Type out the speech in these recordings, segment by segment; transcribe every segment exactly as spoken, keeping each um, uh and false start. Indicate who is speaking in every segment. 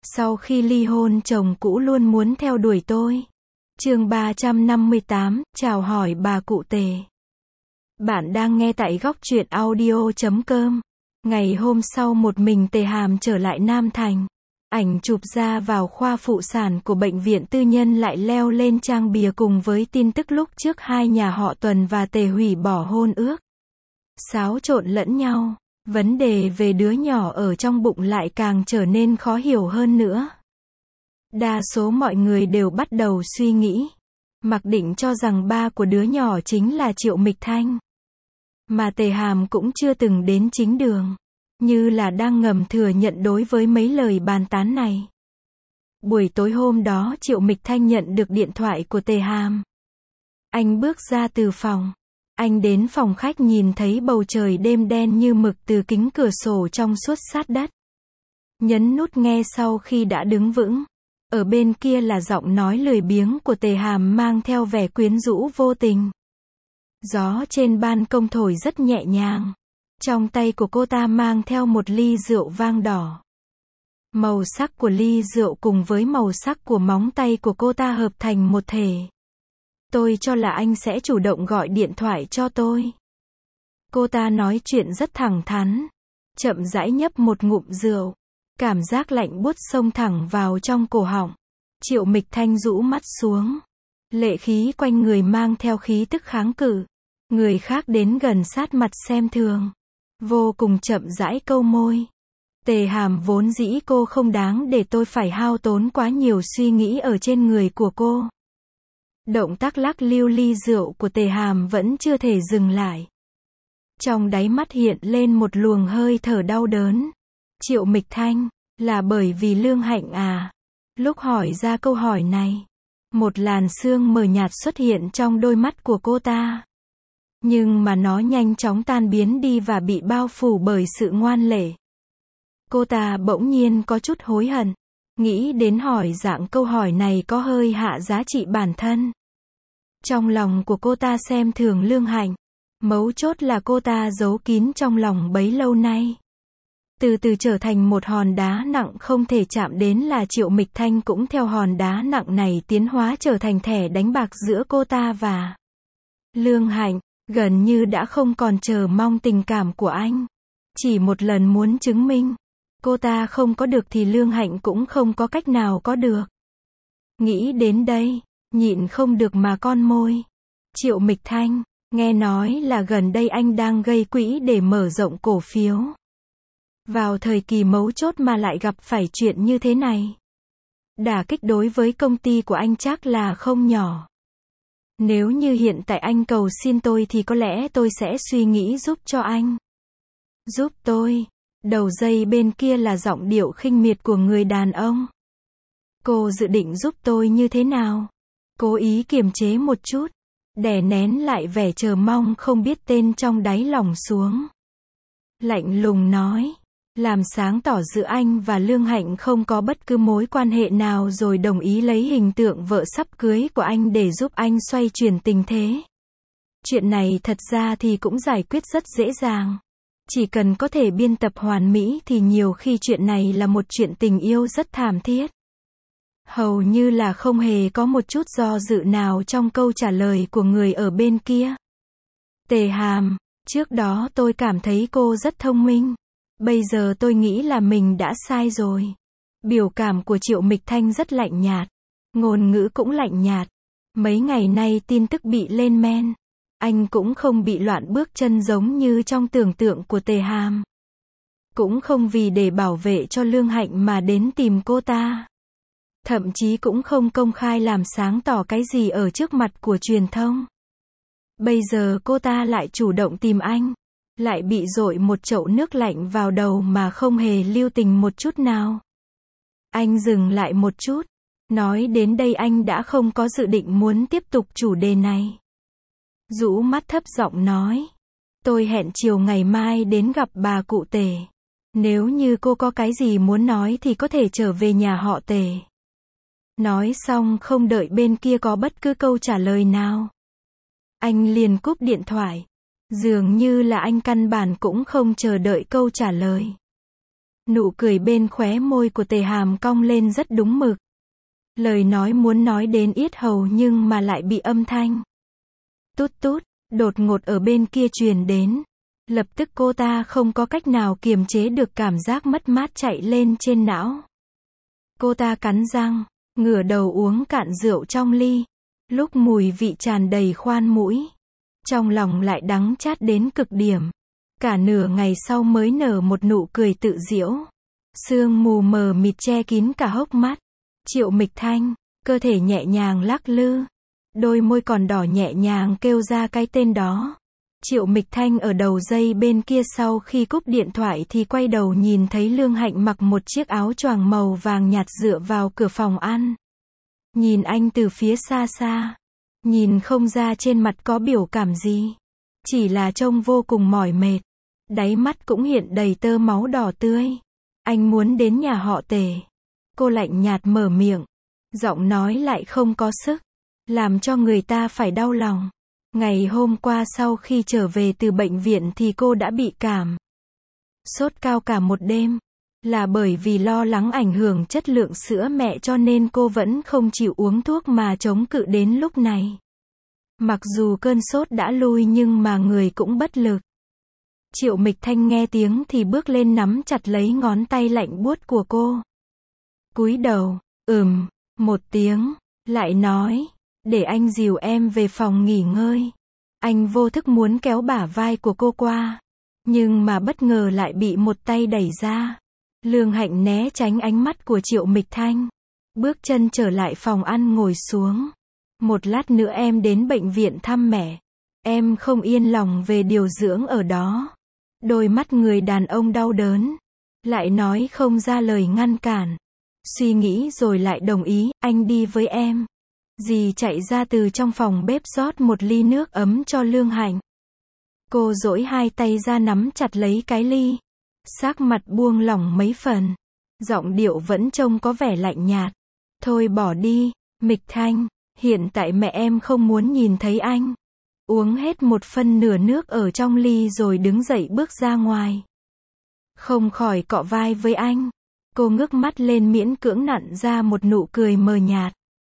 Speaker 1: Sau khi ly hôn chồng cũ luôn muốn theo đuổi tôi. Chương ba trăm năm mươi tám, chào hỏi bà cụ Tề. Bạn đang nghe tại góc truyện audio chấm com. Ngày hôm sau một mình Tề Hàm trở lại Nam Thành. Ảnh chụp ra vào khoa phụ sản của bệnh viện tư nhân lại leo lên trang bìa cùng với tin tức lúc trước hai nhà họ Tuần và Tề hủy bỏ hôn ước. Xáo trộn lẫn nhau. Vấn đề về đứa nhỏ ở trong bụng lại càng trở nên khó hiểu hơn nữa. Đa số mọi người đều bắt đầu suy nghĩ. Mặc định cho rằng ba của đứa nhỏ chính là Triệu Mịch Thanh. Mà Tề Hàm cũng chưa từng đến chính đường. Như là đang ngầm thừa nhận đối với mấy lời bàn tán này. Buổi tối hôm đó Triệu Mịch Thanh nhận được điện thoại của Tề Hàm. Anh bước ra từ phòng. Anh đến phòng khách nhìn thấy bầu trời đêm đen như mực từ kính cửa sổ trong suốt sát đất. Nhấn nút nghe sau khi đã đứng vững. Ở bên kia là giọng nói lười biếng của Tề Hàm mang theo vẻ quyến rũ vô tình. Gió trên ban công thổi rất nhẹ nhàng. Trong tay của cô ta mang theo một ly rượu vang đỏ. Màu sắc của ly rượu cùng với màu sắc của móng tay của cô ta hợp thành một thể. Tôi cho là anh sẽ chủ động gọi điện thoại cho tôi. Cô ta nói chuyện rất thẳng thắn. Chậm rãi nhấp một ngụm rượu. Cảm giác lạnh buốt xông thẳng vào trong cổ họng. Triệu Mịch Thanh rũ mắt xuống. Lệ khí quanh người mang theo khí tức kháng cự. Người khác đến gần sát mặt xem thường. Vô cùng chậm rãi câu môi. Tề Hàm, vốn dĩ cô không đáng để tôi phải hao tốn quá nhiều suy nghĩ ở trên người của cô. Động tác lắc lưu ly rượu của Tề Hàm vẫn chưa thể dừng lại. Trong đáy mắt hiện lên một luồng hơi thở đau đớn. Triệu Mịch Thanh, là bởi vì Lương Hạnh à? Lúc hỏi ra câu hỏi này, một làn sương mờ nhạt xuất hiện trong đôi mắt của cô ta. Nhưng mà nó nhanh chóng tan biến đi và bị bao phủ bởi sự ngoan lệ. Cô ta bỗng nhiên có chút hối hận. Nghĩ đến hỏi dạng câu hỏi này có hơi hạ giá trị bản thân. Trong lòng của cô ta xem thường Lương Hạnh. Mấu chốt là cô ta giấu kín trong lòng bấy lâu nay. Từ từ trở thành một hòn đá nặng không thể chạm đến là Triệu Mịch Thanh cũng theo hòn đá nặng này tiến hóa trở thành thẻ đánh bạc giữa cô ta và Lương Hạnh. Gần như đã không còn chờ mong tình cảm của anh. Chỉ một lần muốn chứng minh. Cô ta không có được thì Lương Hạnh cũng không có cách nào có được. Nghĩ đến đây, nhịn không được mà con môi. Triệu Mịch Thanh, nghe nói là gần đây anh đang gây quỹ để mở rộng cổ phiếu. Vào thời kỳ mấu chốt mà lại gặp phải chuyện như thế này. Đả kích đối với công ty của anh chắc là không nhỏ. Nếu như hiện tại anh cầu xin tôi thì có lẽ tôi sẽ suy nghĩ giúp cho anh. Giúp tôi. Đầu dây bên kia là giọng điệu khinh miệt của người đàn ông. Cô dự định giúp tôi như thế nào? Cố ý kiềm chế một chút. Đè nén lại vẻ chờ mong không biết tên trong đáy lòng xuống. Lạnh lùng nói. Làm sáng tỏ giữa anh và Lương Hạnh không có bất cứ mối quan hệ nào rồi đồng ý lấy hình tượng vợ sắp cưới của anh để giúp anh xoay chuyển tình thế. Chuyện này thật ra thì cũng giải quyết rất dễ dàng. Chỉ cần có thể biên tập hoàn mỹ thì nhiều khi chuyện này là một chuyện tình yêu rất thảm thiết. Hầu như là không hề có một chút do dự nào trong câu trả lời của người ở bên kia. Tề Hàm, trước đó tôi cảm thấy cô rất thông minh. Bây giờ tôi nghĩ là mình đã sai rồi. Biểu cảm của Triệu Mịch Thanh rất lạnh nhạt. Ngôn ngữ cũng lạnh nhạt. Mấy ngày nay tin tức bị lên men. Anh cũng không bị loạn bước chân giống như trong tưởng tượng của Tề Hàm. Cũng không vì để bảo vệ cho Lương Hạnh mà đến tìm cô ta. Thậm chí cũng không công khai làm sáng tỏ cái gì ở trước mặt của truyền thông. Bây giờ cô ta lại chủ động tìm anh. Lại bị dội một chậu nước lạnh vào đầu mà không hề lưu tình một chút nào. Anh dừng lại một chút. Nói đến đây anh đã không có dự định muốn tiếp tục chủ đề này. Rũ mắt thấp giọng nói. Tôi hẹn chiều ngày mai đến gặp bà cụ Tề. Nếu như cô có cái gì muốn nói thì có thể trở về nhà họ Tề. Nói xong không đợi bên kia có bất cứ câu trả lời nào. Anh liền cúp điện thoại. Dường như là anh căn bản cũng không chờ đợi câu trả lời. Nụ cười bên khóe môi của Tề Hàm cong lên rất đúng mực. Lời nói muốn nói đến yết hầu nhưng mà lại bị âm thanh tút tút, đột ngột ở bên kia truyền đến. Lập tức cô ta không có cách nào kiềm chế được cảm giác mất mát chạy lên trên não. Cô ta cắn răng, ngửa đầu uống cạn rượu trong ly. Lúc mùi vị tràn đầy khoan mũi, trong lòng lại đắng chát đến cực điểm. Cả nửa ngày sau mới nở một nụ cười tự giễu. Sương mù mờ mịt che kín cả hốc mắt. Triệu Mịch Thanh, cơ thể nhẹ nhàng lắc lư. Đôi môi còn đỏ nhẹ nhàng kêu ra cái tên đó. Triệu Mịch Thanh ở đầu dây bên kia sau khi cúp điện thoại thì quay đầu nhìn thấy Lương Hạnh mặc một chiếc áo choàng màu vàng nhạt dựa vào cửa phòng ăn. Nhìn anh từ phía xa xa. Nhìn không ra trên mặt có biểu cảm gì. Chỉ là trông vô cùng mỏi mệt. Đáy mắt cũng hiện đầy tơ máu đỏ tươi. Anh muốn đến nhà họ Tề. Cô lạnh nhạt mở miệng. Giọng nói lại không có sức. Làm cho người ta phải đau lòng. Ngày hôm qua sau khi trở về từ bệnh viện thì cô đã bị cảm sốt cao cả một đêm. Là bởi vì lo lắng ảnh hưởng chất lượng sữa mẹ cho nên cô vẫn không chịu uống thuốc mà chống cự đến lúc này. Mặc dù cơn sốt đã lui nhưng mà người cũng bất lực. Triệu Mịch Thanh nghe tiếng thì bước lên nắm chặt lấy ngón tay lạnh buốt của cô. Cúi đầu, ừm, một tiếng, lại nói, để anh dìu em về phòng nghỉ ngơi. Anh vô thức muốn kéo bả vai của cô qua, nhưng mà bất ngờ lại bị một tay đẩy ra. Lương Hạnh né tránh ánh mắt của Triệu Mịch Thanh, bước chân trở lại phòng ăn ngồi xuống. Một lát nữa em đến bệnh viện thăm mẹ. Em không yên lòng về điều dưỡng ở đó. Đôi mắt người đàn ông đau đớn, lại nói không ra lời ngăn cản. Suy nghĩ rồi lại đồng ý, anh đi với em. Dì chạy ra từ trong phòng bếp rót một ly nước ấm cho Lương Hạnh. Cô duỗi hai tay ra nắm chặt lấy cái ly. Sắc mặt buông lỏng mấy phần. Giọng điệu vẫn trông có vẻ lạnh nhạt. Thôi bỏ đi, Mịch Thanh, hiện tại mẹ em không muốn nhìn thấy anh. Uống hết một phân nửa nước ở trong ly rồi đứng dậy bước ra ngoài. Không khỏi cọ vai với anh. Cô ngước mắt lên miễn cưỡng nặn ra một nụ cười mờ nhạt.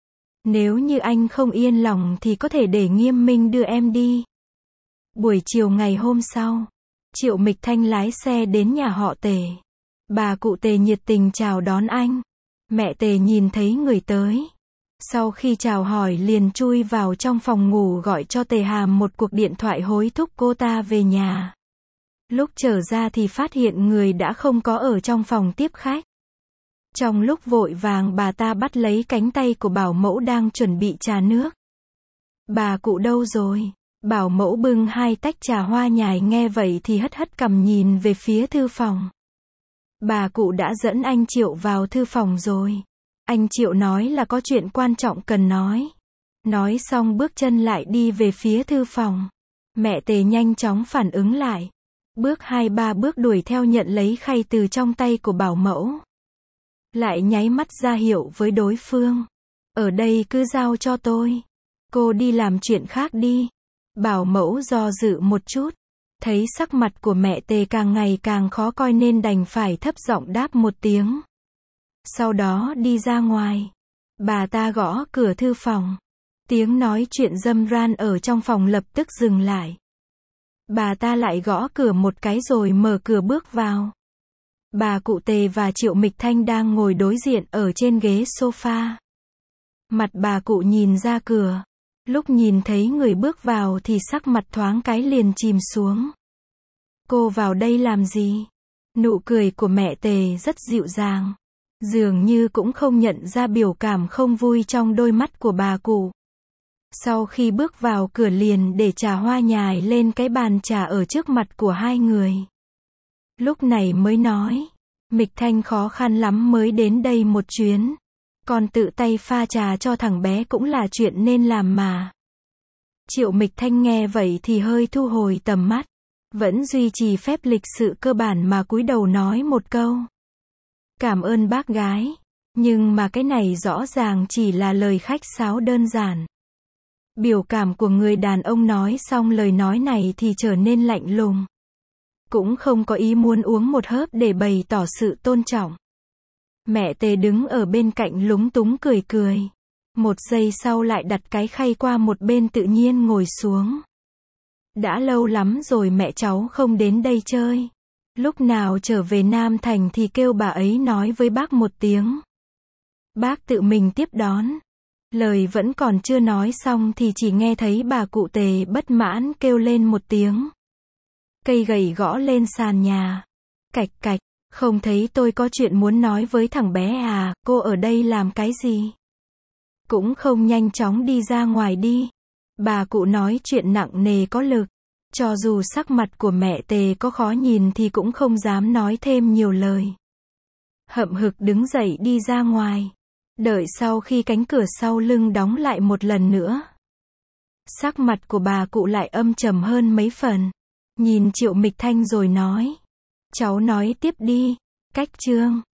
Speaker 1: Nếu như anh không yên lòng thì có thể để Nghiêm Minh đưa em đi. Buổi chiều ngày hôm sau, Triệu Mịch Thanh lái xe đến nhà họ Tề. Bà cụ Tề nhiệt tình chào đón anh. Mẹ Tề nhìn thấy người tới. Sau khi chào hỏi liền chui vào trong phòng ngủ gọi cho Tề Hàm một cuộc điện thoại hối thúc cô ta về nhà. Lúc trở ra thì phát hiện người đã không có ở trong phòng tiếp khách. Trong lúc vội vàng bà ta bắt lấy cánh tay của bảo mẫu đang chuẩn bị trà nước. Bà cụ đâu rồi? Bảo mẫu bưng hai tách trà hoa nhài nghe vậy thì hất hất cằm nhìn về phía thư phòng. Bà cụ đã dẫn anh Triệu vào thư phòng rồi. Anh Triệu nói là có chuyện quan trọng cần nói. Nói xong bước chân lại đi về phía thư phòng. Mẹ Tề nhanh chóng phản ứng lại. Bước hai ba bước đuổi theo nhận lấy khay từ trong tay của bảo mẫu. Lại nháy mắt ra hiệu với đối phương. Ở đây cứ giao cho tôi. Cô đi làm chuyện khác đi. Bảo mẫu do dự một chút. Thấy sắc mặt của mẹ Tề càng ngày càng khó coi nên đành phải thấp giọng đáp một tiếng. Sau đó đi ra ngoài. Bà ta gõ cửa thư phòng. Tiếng nói chuyện râm ran ở trong phòng lập tức dừng lại. Bà ta lại gõ cửa một cái rồi mở cửa bước vào. Bà cụ Tề và Triệu Mịch Thanh đang ngồi đối diện ở trên ghế sofa. Mặt bà cụ nhìn ra cửa. Lúc nhìn thấy người bước vào thì sắc mặt thoáng cái liền chìm xuống. Cô vào đây làm gì? Nụ cười của mẹ Tề rất dịu dàng. Dường như cũng không nhận ra biểu cảm không vui trong đôi mắt của bà cụ. Sau khi bước vào cửa liền để trà hoa nhài lên cái bàn trà ở trước mặt của hai người. Lúc này mới nói. Mịch Thanh khó khăn lắm mới đến đây một chuyến. Còn tự tay pha trà cho thằng bé cũng là chuyện nên làm mà. Triệu Mịch Thanh nghe vậy thì hơi thu hồi tầm mắt. Vẫn duy trì phép lịch sự cơ bản mà cúi đầu nói một câu. Cảm ơn bác gái. Nhưng mà cái này rõ ràng chỉ là lời khách sáo đơn giản. Biểu cảm của người đàn ông nói xong lời nói này thì trở nên lạnh lùng. cũng không có ý muốn uống một hớp để bày tỏ sự tôn trọng. Mẹ Tề đứng ở bên cạnh lúng túng cười cười. Một giây sau lại đặt cái khay qua một bên tự nhiên ngồi xuống. Đã lâu lắm rồi mẹ cháu không đến đây chơi. Lúc nào trở về Nam Thành thì kêu bà ấy nói với bác một tiếng. Bác tự mình tiếp đón. Lời vẫn còn chưa nói xong thì chỉ nghe thấy bà cụ Tề bất mãn kêu lên một tiếng. Cây gậy gõ lên sàn nhà. Cạch cạch, không thấy tôi có chuyện muốn nói với thằng bé à, cô ở đây làm cái gì? Cũng không nhanh chóng đi ra ngoài đi. Bà cụ nói chuyện nặng nề có lực. Cho dù sắc mặt của mẹ Tề có khó nhìn thì cũng không dám nói thêm nhiều lời. Hậm hực đứng dậy đi ra ngoài. Đợi sau khi cánh cửa sau lưng đóng lại một lần nữa. Sắc mặt của bà cụ lại âm trầm hơn mấy phần. Nhìn Triệu Mịch Thanh rồi nói. Cháu nói tiếp đi. Cách chương